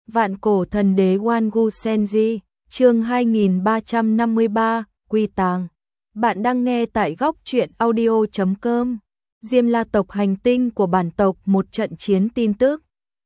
Vạn cổ thần đế Wangu Senji, chương 2353, Quy tàng. Bạn đang nghe tại góc truyện audio.com. Diêm La tộc hành tinh của bản tộc, một trận chiến tin tức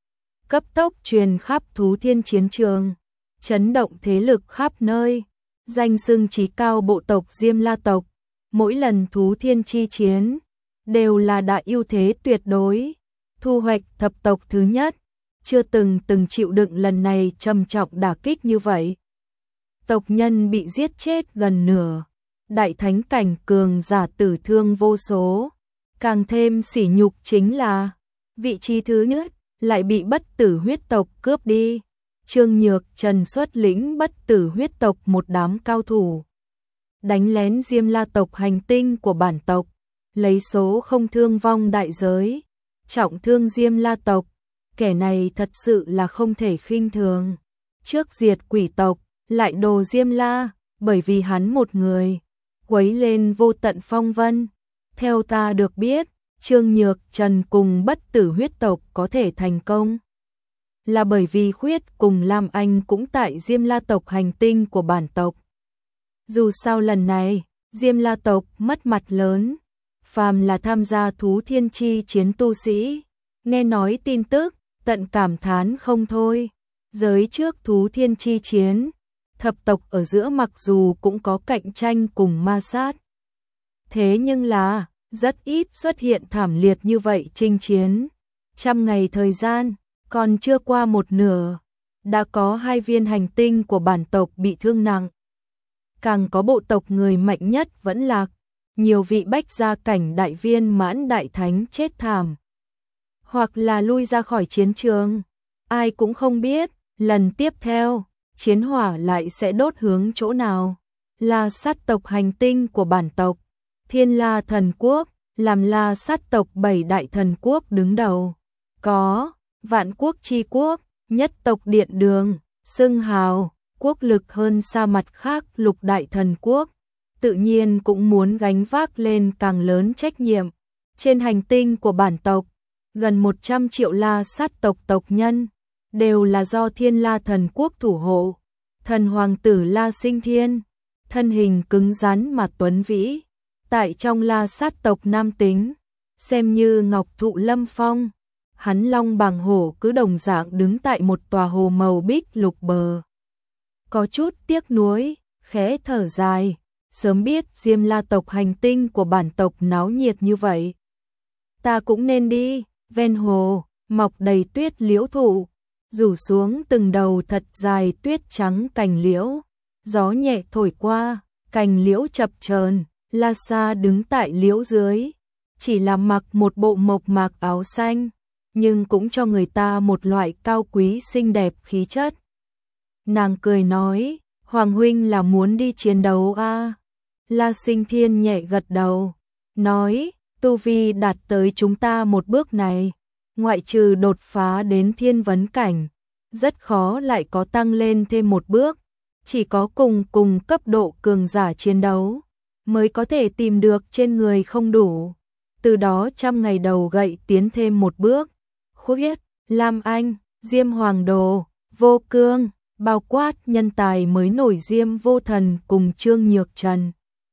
cấp tốc truyền khắp thú thiên chiến trường, chấn động thế lực khắp nơi. Danh xưng chí cao bộ tộc Diêm La tộc, mỗi lần thú thiên chi chiến đều là đại ưu thế tuyệt đối, thu hoạch thập tộc thứ nhất, chưa từng chịu đựng lần này trầm trọng đả kích như vậy. Tộc nhân bị giết chết gần nửa, đại thánh cảnh cường giả tử thương vô số, càng thêm sỉ nhục chính là vị trí thứ nhất lại bị bất tử huyết tộc cướp đi. Trương Nhược Trần xuất lĩnh bất tử huyết tộc, một đám cao thủ đánh lén Diêm La tộc hành tinh của bản tộc, lấy số không thương vong đại giới trọng thương Diêm La tộc. Kẻ này thật sự là không thể khinh thường. Trước diệt quỷ tộc, lại đồ Diêm La, bởi vì hắn một người quấy lên vô tận phong vân. Theo ta được biết, Trương Nhược Trần cùng bất tử huyết tộc có thể thành công là bởi vì Khuyết cùng Lam Anh cũng tại Diêm La tộc hành tinh của bản tộc. Dù sao lần này, Diêm La tộc mất mặt lớn, phàm là tham gia thú thiên chi chiến tu sĩ, nghe nói tin tức, tận cảm thán không thôi. Giới trước thú thiên chi chiến, thập tộc ở giữa mặc dù cũng có cạnh tranh cùng ma sát, thế nhưng là rất ít xuất hiện thảm liệt như vậy chinh chiến. 100 ngày thời gian, còn chưa qua một nửa, đã có 2 viên hành tinh của bản tộc bị thương nặng. Càng có bộ tộc người mạnh nhất vẫn lạc, nhiều vị bách gia cảnh đại viên mãn đại thánh chết thảm, hoặc là lui ra khỏi chiến trường. Ai cũng không biết, lần tiếp theo, chiến hỏa lại sẽ đốt hướng chỗ nào. La sát tộc hành tinh của bản tộc, Thiên La thần quốc, làm La sát tộc 7 đại thần quốc đứng đầu. Có Vạn quốc chi quốc, nhất tộc điện đường, xưng hào, quốc lực hơn xa mặt khác lục đại thần quốc, tự nhiên cũng muốn gánh vác lên càng lớn trách nhiệm. Trên hành tinh của bản tộc, gần 100 triệu La sát tộc tộc nhân, đều là do Thiên La thần quốc thủ hộ. Thần hoàng tử La Sinh Thiên, thân hình cứng rắn mà tuấn vĩ, tại trong La sát tộc nam tính, xem như ngọc thụ lâm phong. Hắn long bằng hổ cứ đồng dạng đứng tại một tòa hồ màu bích lục bờ. Có chút tiếc nuối, khẽ thở dài, sớm biết Diêm La tộc hành tinh của bản tộc náo nhiệt như vậy, ta cũng nên đi. Ven hồ, mọc đầy tuyết liễu thụ, rủ xuống từng đầu thật dài tuyết trắng cành liễu, gió nhẹ thổi qua, cành liễu chập chờn. La Sa đứng tại liễu dưới, chỉ là mặc một bộ mộc mạc áo xanh, nhưng cũng cho người ta một loại cao quý xinh đẹp khí chất. Nàng cười nói, Hoàng huynh là muốn đi chiến đấu à? La Sinh Thiên nhẹ gật đầu, nói, tu vi đạt tới chúng ta một bước này, ngoại trừ đột phá đến thiên vấn cảnh, rất khó lại có tăng lên thêm một bước. Chỉ có cùng cấp độ cường giả chiến đấu mới có thể tìm được trên người không đủ, từ đó 100 ngày đầu gậy tiến thêm một bước. Khuyết, Lam Anh, Diêm Hoàng Đồ, Vô Cương, bao quát nhân tài mới nổi Diêm Vô Thần cùng Trương Nhược Trần,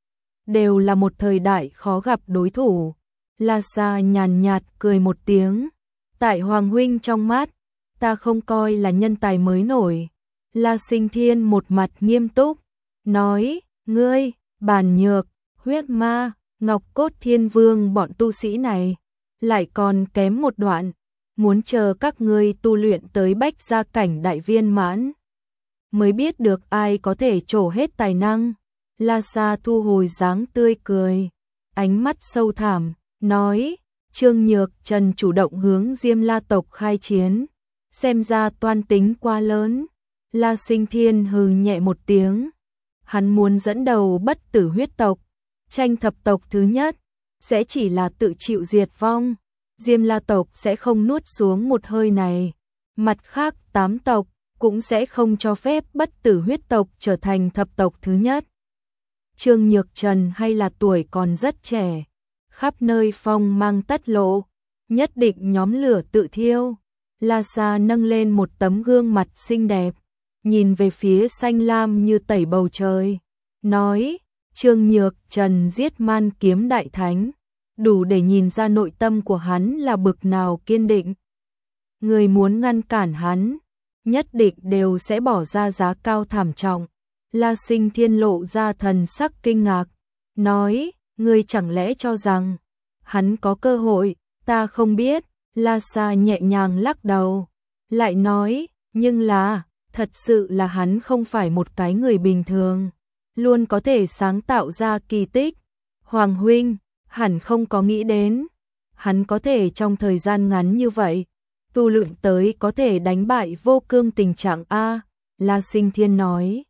đều là một thời đại khó gặp đối thủ. La Sa nhàn nhạt cười một tiếng, tại Hoàng huynh trong mắt, ta không coi là nhân tài mới nổi. La Sinh Thiên một mặt nghiêm túc, nói, ngươi, Bàn Nhược, Huyết Ma, Ngọc Cốt Thiên Vương bọn tu sĩ này, lại còn kém một đoạn, muốn chờ các ngươi tu luyện tới bách gia cảnh đại viên mãn, mới biết được ai có thể trổ hết tài năng. La Sa thu hồi dáng tươi cười, ánh mắt sâu thẳm, nói, Trương Nhược Trần chủ động hướng Diêm La tộc khai chiến, xem ra toan tính quá lớn. La Sinh Thiên hừ nhẹ một tiếng, hắn muốn dẫn đầu bất tử huyết tộc, tranh thập tộc thứ nhất, sẽ chỉ là tự chịu diệt vong. Diêm La tộc sẽ không nuốt xuống một hơi này, mặt khác 8 tộc cũng sẽ không cho phép bất tử huyết tộc trở thành thập tộc thứ nhất. Trương Nhược Trần hay là tuổi còn rất trẻ, khắp nơi phong mang tất lộ, nhất định nhóm lửa tự thiêu. La Sa nâng lên một tấm gương mặt xinh đẹp, nhìn về phía xanh lam như tẩy bầu trời, nói, Trương Nhược Trần giết man kiếm đại thánh, đủ để nhìn ra nội tâm của hắn là bực nào kiên định. Người muốn ngăn cản hắn, nhất định đều sẽ bỏ ra giá cao thảm trọng. La Sinh Thiên lộ ra thần sắc kinh ngạc, nói, ngươi chẳng lẽ cho rằng hắn có cơ hội, ta không biết. La Sa nhẹ nhàng lắc đầu, lại nói, nhưng là, thật sự là hắn không phải một cái người bình thường, luôn có thể sáng tạo ra kỳ tích. Hoàng huynh, hẳn không có nghĩ đến, hắn có thể trong thời gian ngắn như vậy, tu luyện tới có thể đánh bại Vô Cương tình trạng a. La Sinh Thiên nói,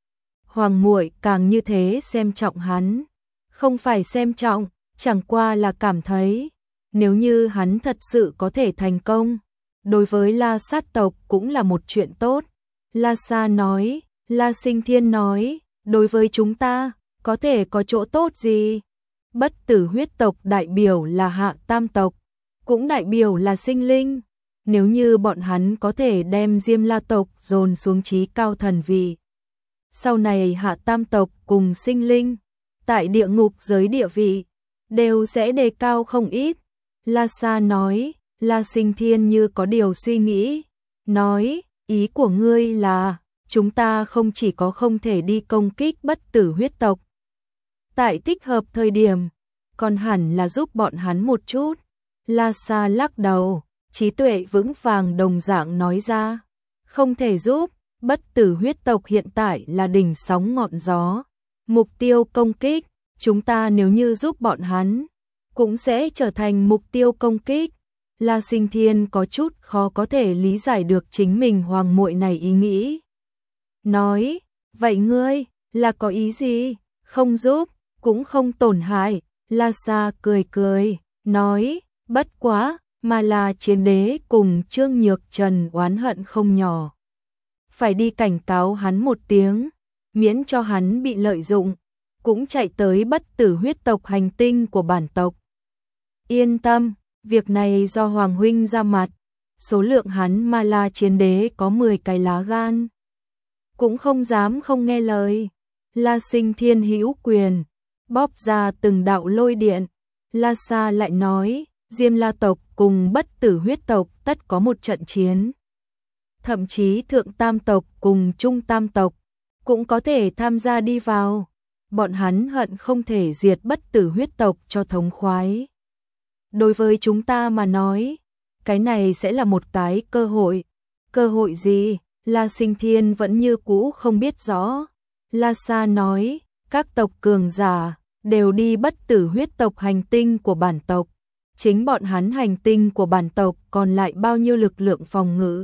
Hoàng muội càng như thế xem trọng hắn, không phải xem trọng, chẳng qua là cảm thấy, nếu như hắn thật sự có thể thành công, đối với La sát tộc cũng là một chuyện tốt. La Sa nói, La Sinh Thiên nói, đối với chúng ta, có thể có chỗ tốt gì? Bất tử huyết tộc đại biểu là Hạ Tam tộc, cũng đại biểu là sinh linh. Nếu như bọn hắn có thể đem Diêm La tộc dồn xuống chí cao thần vị, sau này Hạ Tam tộc cùng sinh linh, tại địa ngục giới địa vị, đều sẽ đề cao không ít. La Sa nói, La Sinh Thiên như có điều suy nghĩ, nói, ý của ngươi là, chúng ta không chỉ có không thể đi công kích bất tử huyết tộc, tại thích hợp thời điểm, còn hẳn là giúp bọn hắn một chút. La Sa lắc đầu, trí tuệ vững vàng đồng dạng nói ra, không thể giúp, bất tử huyết tộc hiện tại là đỉnh sóng ngọn gió, mục tiêu công kích, chúng ta nếu như giúp bọn hắn, cũng sẽ trở thành mục tiêu công kích. La Sinh Thiên có chút khó có thể lý giải được chính mình hoàng muội này ý nghĩ. Nói, vậy ngươi, là có ý gì? Không giúp, cũng không tổn hại. La Sa cười cười, nói, bất quá, mà là Chiến Đế cùng Trương Nhược Trần oán hận không nhỏ. Phải đi cảnh cáo hắn một tiếng, miễn cho hắn bị lợi dụng, cũng chạy tới bất tử huyết tộc hành tinh của bản tộc. Yên tâm, việc này do Hoàng huynh ra mặt, số lượng hắn mà là Chiến Đế có 10 cái lá gan, cũng không dám không nghe lời. La Sinh Thiên hữu quyền, bóp ra từng đạo lôi điện. La Sa lại nói, Diêm La tộc cùng bất tử huyết tộc tất có một trận chiến. Thậm chí Thượng Tam tộc cùng Trung Tam tộc cũng có thể tham gia đi vào. Bọn hắn hận không thể diệt bất tử huyết tộc cho thống khoái. Đối với chúng ta mà nói, cái này sẽ là một cái cơ hội. Cơ hội gì? La Sinh Thiên vẫn như cũ không biết rõ. La Sa nói, các tộc cường giả đều đi bất tử huyết tộc hành tinh của bản tộc. Chính bọn hắn hành tinh của bản tộc còn lại bao nhiêu lực lượng phòng ngự.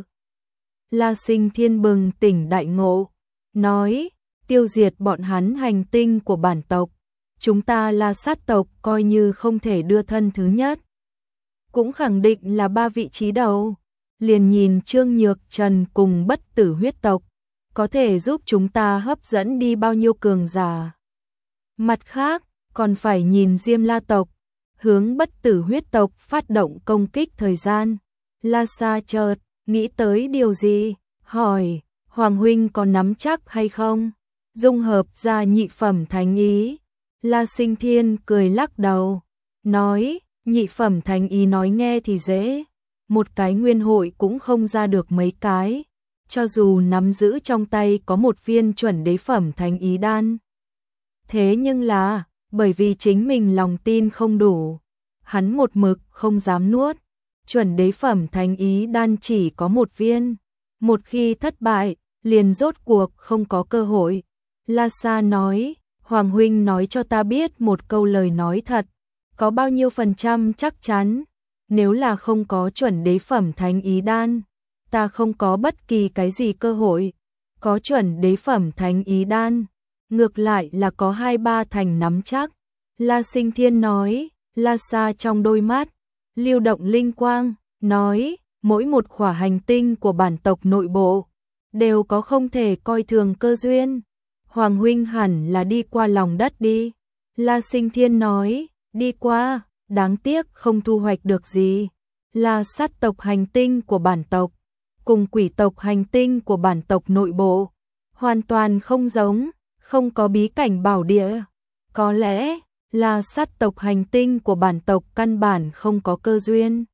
La Sinh Thiên bừng tỉnh đại ngộ, nói, tiêu diệt bọn hắn hành tinh của bản tộc. Chúng ta La sát tộc coi như không thể đưa thân thứ nhất, cũng khẳng định là 3 vị trí đầu. Liền nhìn Trương Nhược Trần cùng bất tử huyết tộc, có thể giúp chúng ta hấp dẫn đi bao nhiêu cường giả. Mặt khác, còn phải nhìn Diêm La tộc, hướng bất tử huyết tộc phát động công kích thời gian. La Sa chợt nghĩ tới điều gì, hỏi, Hoàng huynh có nắm chắc hay không? Dung hợp ra nhị phẩm thánh ý. La Sinh Thiên cười lắc đầu, nói, nhị phẩm thánh ý nói nghe thì dễ, một cái nguyên hội cũng không ra được mấy cái, cho dù nắm giữ trong tay có một viên chuẩn đế phẩm thánh ý đan. Thế nhưng là, bởi vì chính mình lòng tin không đủ, hắn một mực không dám nuốt. Chuẩn đế phẩm thánh ý đan chỉ có một viên, một khi thất bại, liền rốt cuộc không có cơ hội. La Sa nói, Hoàng huynh nói cho ta biết một câu lời nói thật, có bao nhiêu % chắc chắn, nếu là không có chuẩn đế phẩm thánh ý đan, ta không có bất kỳ cái gì cơ hội. Có chuẩn đế phẩm thánh ý đan, ngược lại là có 2-3 thành nắm chắc. La Sinh Thiên nói. La Sa trong đôi mắt lưu động linh quang, nói, mỗi một khỏa hành tinh của bản tộc nội bộ đều có không thể coi thường cơ duyên. Hoàng huynh hẳn là đi qua lòng đất đi. La Sinh Thiên nói, đi qua, đáng tiếc không thu hoạch được gì. là sát tộc hành tinh của bản tộc, cùng quỷ tộc hành tinh của bản tộc nội bộ, hoàn toàn không giống, không có bí cảnh bảo địa. Có lẽ là sát tộc hành tinh của bản tộc căn bản không có cơ duyên.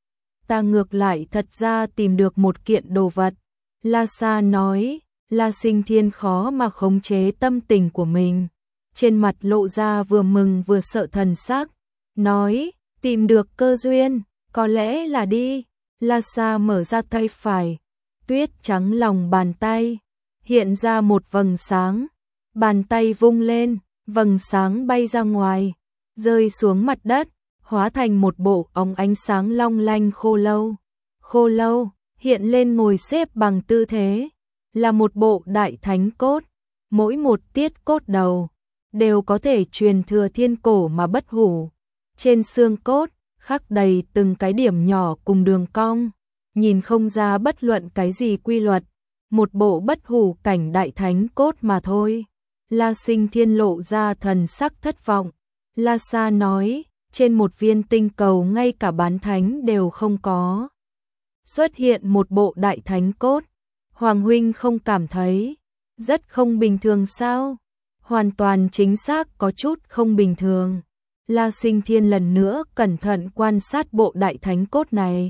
Ta ngược lại thật ra tìm được một kiện đồ vật. La Sa nói, La Sinh Thiên khó mà khống chế tâm tình của mình. Trên mặt lộ ra vừa mừng vừa sợ thần sắc. Nói, tìm được cơ duyên, có lẽ là đi. La Sa mở ra tay phải. Tuyết trắng lòng bàn tay. Hiện ra một vầng sáng. Bàn tay vung lên, vầng sáng bay ra ngoài. Rơi xuống mặt đất, hóa thành một bộ ống ánh sáng long lanh khô lâu. Khô lâu hiện lên ngồi xếp bằng tư thế, là một bộ đại thánh cốt, mỗi một tiết cốt đầu đều có thể truyền thừa thiên cổ mà bất hủ. Trên xương cốt khắc đầy từng cái điểm nhỏ cùng đường cong, nhìn không ra bất luận cái gì quy luật, một bộ bất hủ cảnh đại thánh cốt mà thôi. La Sinh Thiên lộ ra thần sắc thất vọng. La Sa nói, trên một viên tinh cầu ngay cả bán thánh đều không có. Xuất hiện một bộ đại thánh cốt, Hoàng huynh không cảm thấy rất không bình thường sao? Hoàn toàn chính xác có chút không bình thường. La Sinh Thiên lần nữa cẩn thận quan sát bộ đại thánh cốt này.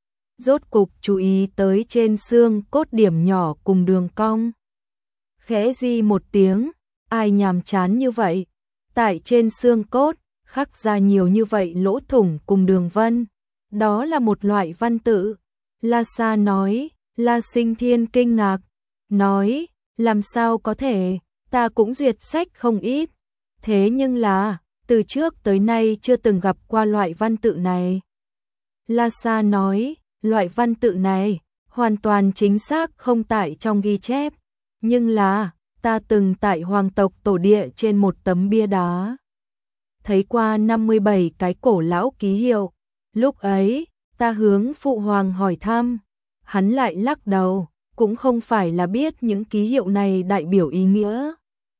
Rốt cục chú ý tới trên xương cốt điểm nhỏ cùng đường cong. Khẽ di một tiếng, ai nhàm chán như vậy? Tại trên xương cốt, khắc ra nhiều như vậy lỗ thủng cùng đường vân. Đó là một loại văn tự. La Sa nói, La Sinh Thiên kinh ngạc, nói, làm sao có thể, ta cũng duyệt sách không ít. Thế nhưng là, từ trước tới nay chưa từng gặp qua loại văn tự này. La Sa nói, loại văn tự này, hoàn toàn chính xác không tại trong ghi chép. Nhưng là, ta từng tại hoàng tộc tổ địa trên một tấm bia đá thấy qua 57 cái cổ lão ký hiệu. Lúc ấy, ta hướng phụ hoàng hỏi thăm, hắn lại lắc đầu, cũng không phải là biết những ký hiệu này đại biểu ý nghĩa.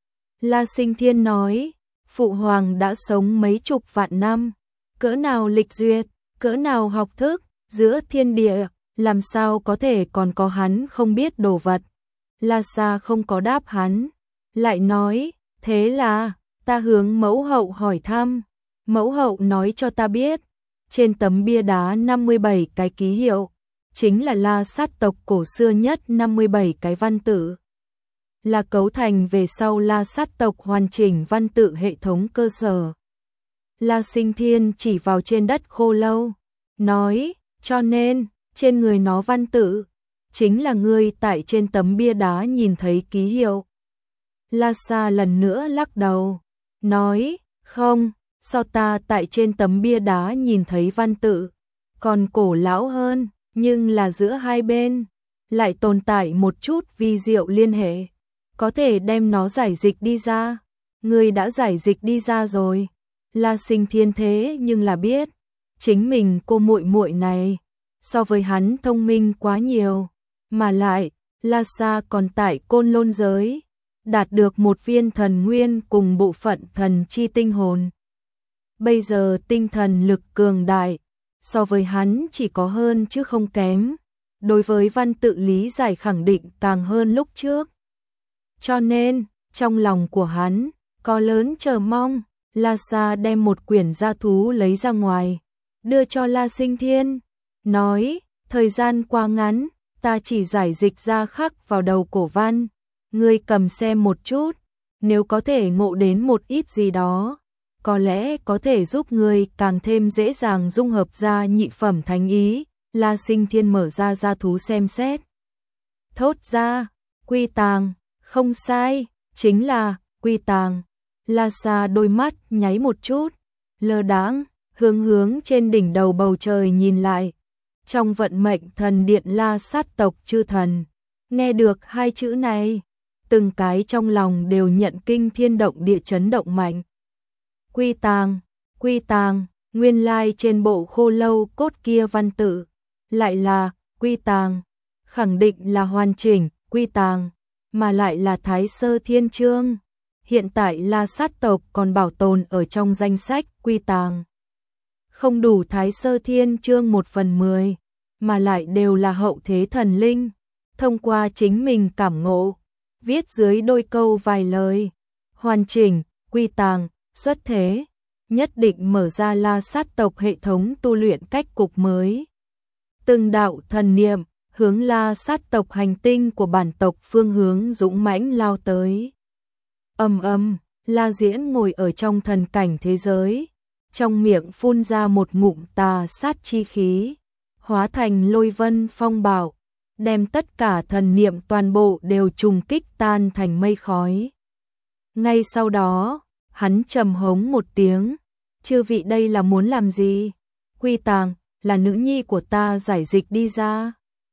La Sinh Thiên nói, phụ hoàng đã sống mấy chục vạn năm, cỡ nào lịch duyệt, cỡ nào học thức, giữa thiên địa, làm sao có thể còn có hắn không biết đồ vật. La Sa không có đáp hắn, lại nói, thế là, ta hướng mẫu hậu hỏi thăm, mẫu hậu nói cho ta biết, trên tấm bia đá 57 cái ký hiệu, chính là La sát tộc cổ xưa nhất 57 cái văn tự. Là cấu thành về sau La sát tộc hoàn chỉnh văn tự hệ thống cơ sở. La Sinh Thiên chỉ vào trên đất khô lâu, nói, cho nên, trên người nó văn tự, chính là ngươi tại trên tấm bia đá nhìn thấy ký hiệu. La Sa lần nữa lắc đầu, nói, không, sao ta tại trên tấm bia đá nhìn thấy văn tự, còn cổ lão hơn, nhưng là giữa hai bên, lại tồn tại một chút vi diệu liên hệ, có thể đem nó giải dịch đi ra. Ngươi đã giải dịch đi ra rồi. La Sinh Thiên thế nhưng là biết, chính mình cô muội muội này, so với hắn thông minh quá nhiều, mà lại, La Sa còn tại Côn Lôn giới, đạt được một viên thần nguyên cùng bộ phận thần chi tinh hồn. Bây giờ tinh thần lực cường đại, so với hắn chỉ có hơn chứ không kém, đối với văn tự lý giải khẳng định càng hơn lúc trước. Cho nên, trong lòng của hắn, có lớn chờ mong. La Sa đem một quyển gia thú lấy ra ngoài, đưa cho La Sinh Thiên, nói, thời gian quá ngắn, ta chỉ giải dịch ra khắc vào đầu cổ văn, ngươi cầm xem một chút, nếu có thể ngộ đến một ít gì đó, có lẽ có thể giúp ngươi càng thêm dễ dàng dung hợp ra nhị phẩm thánh ý. La Sinh Thiên mở ra gia thú xem xét, thốt ra, quy tàng, không sai, chính là quy tàng. La Sa đôi mắt nháy một chút, lơ đãng, hướng trên đỉnh đầu bầu trời nhìn lại. Trong vận mệnh thần điện La sát tộc chư thần, nghe được hai chữ này, từng cái trong lòng đều nhận kinh thiên động địa chấn động mạnh. Quy tàng, nguyên lai trên bộ khô lâu cốt kia văn tự, lại là quy tàng, khẳng định là hoàn chỉnh quy tàng, mà lại là Thái Sơ Thiên Chương. Hiện tại La sát tộc còn bảo tồn ở trong danh sách quy tàng. không đủ Thái Sơ Thiên Chương 1/10, mà lại đều là hậu thế thần linh, thông qua chính mình cảm ngộ, viết dưới đôi câu vài lời, hoàn chỉnh, quy tàng, xuất thế, nhất định mở ra La Sát tộc hệ thống tu luyện cách cục mới. Từng đạo thần niệm hướng La Sát tộc hành tinh của bản tộc phương hướng dũng mãnh lao tới. Ầm ầm, La Diễn ngồi ở trong thần cảnh thế giới, trong miệng phun ra một ngụm tà sát chi khí, hóa thành lôi vân phong bạo, đem tất cả thần niệm toàn bộ đều trùng kích tan thành mây khói. Ngay sau đó, hắn trầm hống một tiếng, chư vị đây là muốn làm gì? Quy Tàng, là nữ nhi của ta giải dịch đi ra.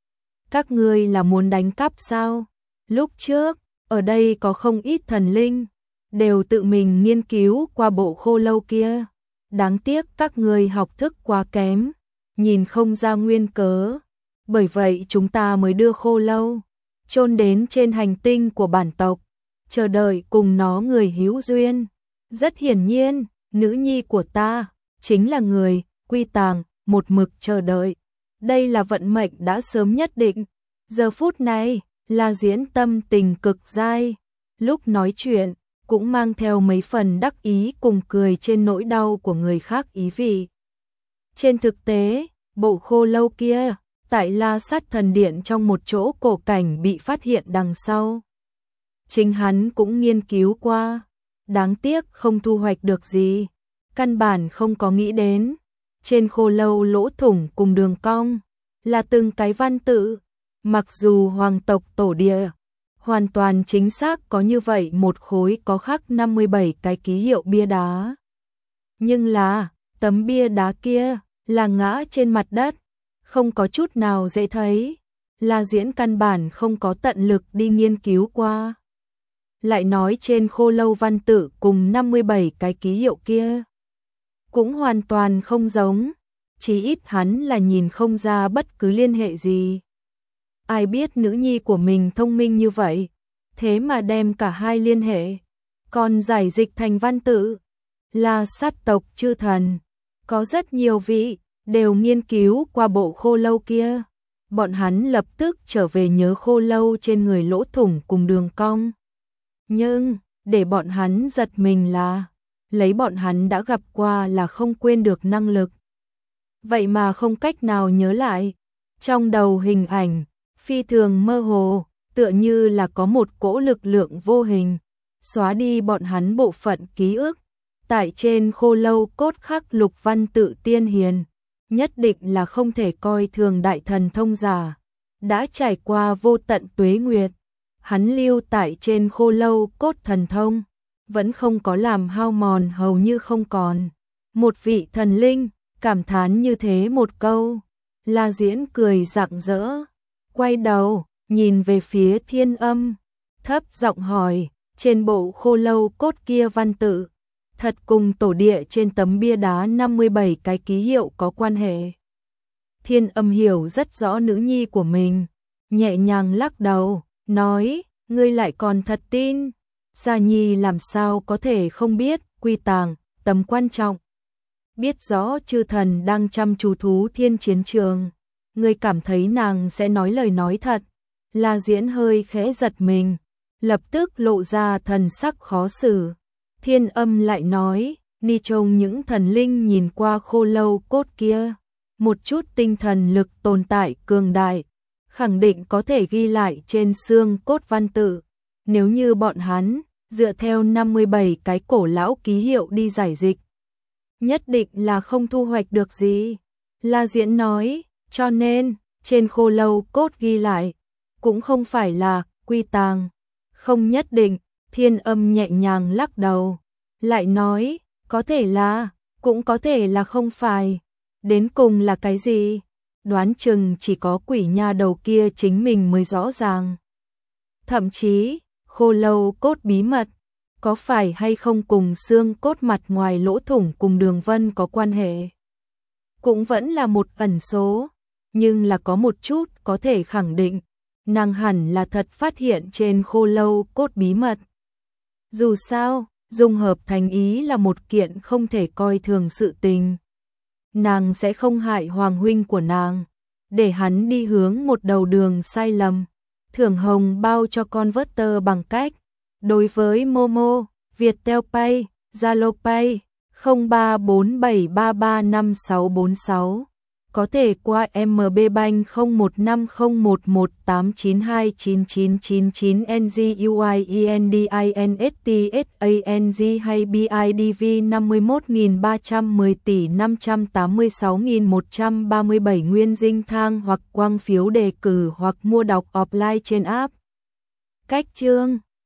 Các ngươi là muốn đánh cắp sao? Lúc trước, ở đây có không ít thần linh, đều tự mình nghiên cứu qua bộ khô lâu kia. Đáng tiếc các ngươi học thức quá kém, nhìn không ra nguyên cớ. Bởi vậy chúng ta mới đưa khô lâu chôn đến trên hành tinh của bản tộc, chờ đợi cùng nó người hữu duyên. Rất hiển nhiên, nữ nhi của ta chính là người Quy Tàng một mực chờ đợi. Đây là vận mệnh đã sớm nhất định. Giờ phút này, La Diễn tâm tình cực dai, lúc nói chuyện cũng mang theo mấy phần đắc ý cùng cười trên nỗi đau của người khác ý vị. Trên thực tế, bộ khô lâu kia tại La Sát thần điện trong một chỗ cổ cảnh bị phát hiện đằng sau. Chính hắn cũng nghiên cứu qua, đáng tiếc không thu hoạch được gì, căn bản không có nghĩ đến. Trên khô lâu lỗ thủng cùng đường cong là từng cái văn tự, mặc dù hoàng tộc tổ địa hoàn toàn chính xác có như vậy một khối có khắc 57 cái ký hiệu bia đá. Nhưng là, tấm bia đá kia là ngã trên mặt đất, không có chút nào dễ thấy. La Diễn căn bản không có tận lực đi nghiên cứu qua. Lại nói trên khô lâu văn tự cùng 57 cái ký hiệu kia cũng hoàn toàn không giống, chỉ ít hắn là nhìn không ra bất cứ liên hệ gì. Ai biết nữ nhi của mình thông minh như vậy, thế mà đem cả hai liên hệ, còn giải dịch thành văn tự. La Sát tộc chư thần, có rất nhiều vị đều nghiên cứu qua bộ khô lâu kia. Bọn hắn lập tức trở về nhớ khô lâu trên người lỗ thủng cùng đường cong. Nhưng, để bọn hắn giật mình là, lấy bọn hắn đã gặp qua là không quên được năng lực. Vậy mà không cách nào nhớ lại. Trong đầu hình ảnh, phi thường mơ hồ, tựa như là có một cỗ lực lượng vô hình, xóa đi bọn hắn bộ phận ký ức. Tại trên khô lâu cốt khắc lục văn tự tiên hiền, nhất định là không thể coi thường đại thần thông giả. Đã trải qua vô tận tuế nguyệt, hắn lưu tại trên khô lâu cốt thần thông, vẫn không có làm hao mòn hầu như không còn. Một vị thần linh cảm thán như thế một câu, La Diễn cười rạng rỡ, quay đầu nhìn về phía Thiên Âm, thấp giọng hỏi, trên bộ khô lâu cốt kia văn tự thật cùng tổ địa trên tấm bia đá 57 cái ký hiệu có quan hệ? Thiên Âm hiểu rất rõ nữ nhi của mình, nhẹ nhàng lắc đầu, nói, ngươi lại còn thật tin. Gia Nhi làm sao có thể không biết Quy Tàng tầm quan trọng. Biết rõ chư thần đang chăm chú thú thiên chiến trường, ngươi cảm thấy nàng sẽ nói lời nói thật? La Diễn hơi khẽ giật mình, lập tức lộ ra thần sắc khó xử. Thiên Âm lại nói, ni trông những thần linh nhìn qua khô lâu cốt kia, một chút tinh thần lực tồn tại cường đại, khẳng định có thể ghi lại trên xương cốt văn tự. Nếu như bọn hắn dựa theo 57 cái cổ lão ký hiệu đi giải dịch, nhất định là không thu hoạch được gì. La Diễn nói, cho nên, trên khô lâu cốt ghi lại, cũng không phải là Quy Tàng. Không nhất định. Thiên Âm nhẹ nhàng lắc đầu, lại nói, có thể là, cũng có thể là không phải. Đến cùng là cái gì? Đoán chừng chỉ có quỷ nha đầu kia chính mình mới rõ ràng. Thậm chí, khô lâu cốt bí mật, có phải hay không cùng xương cốt mặt ngoài lỗ thủng cùng đường vân có quan hệ? Cũng vẫn là một ẩn số, nhưng là có một chút có thể khẳng định, nàng hẳn là thật phát hiện trên khô lâu cốt bí mật. Dù sao, dung hợp thành ý là một kiện không thể coi thường sự tình. nàng sẽ không hại Hoàng huynh của nàng, để hắn đi hướng một đầu đường sai lầm. Thưởng hồng bao cho converter bằng cách đối với Momo, Viettel Pay, Zalo Pay 0347335646, có thể qua MB Bank 015011892999NGUIENDINSTSANG hay BIDV 51.310 tỷ 586.137 Nguyên Dinh Thang hoặc quang phiếu đề cử hoặc mua đọc offline trên app. Cách chương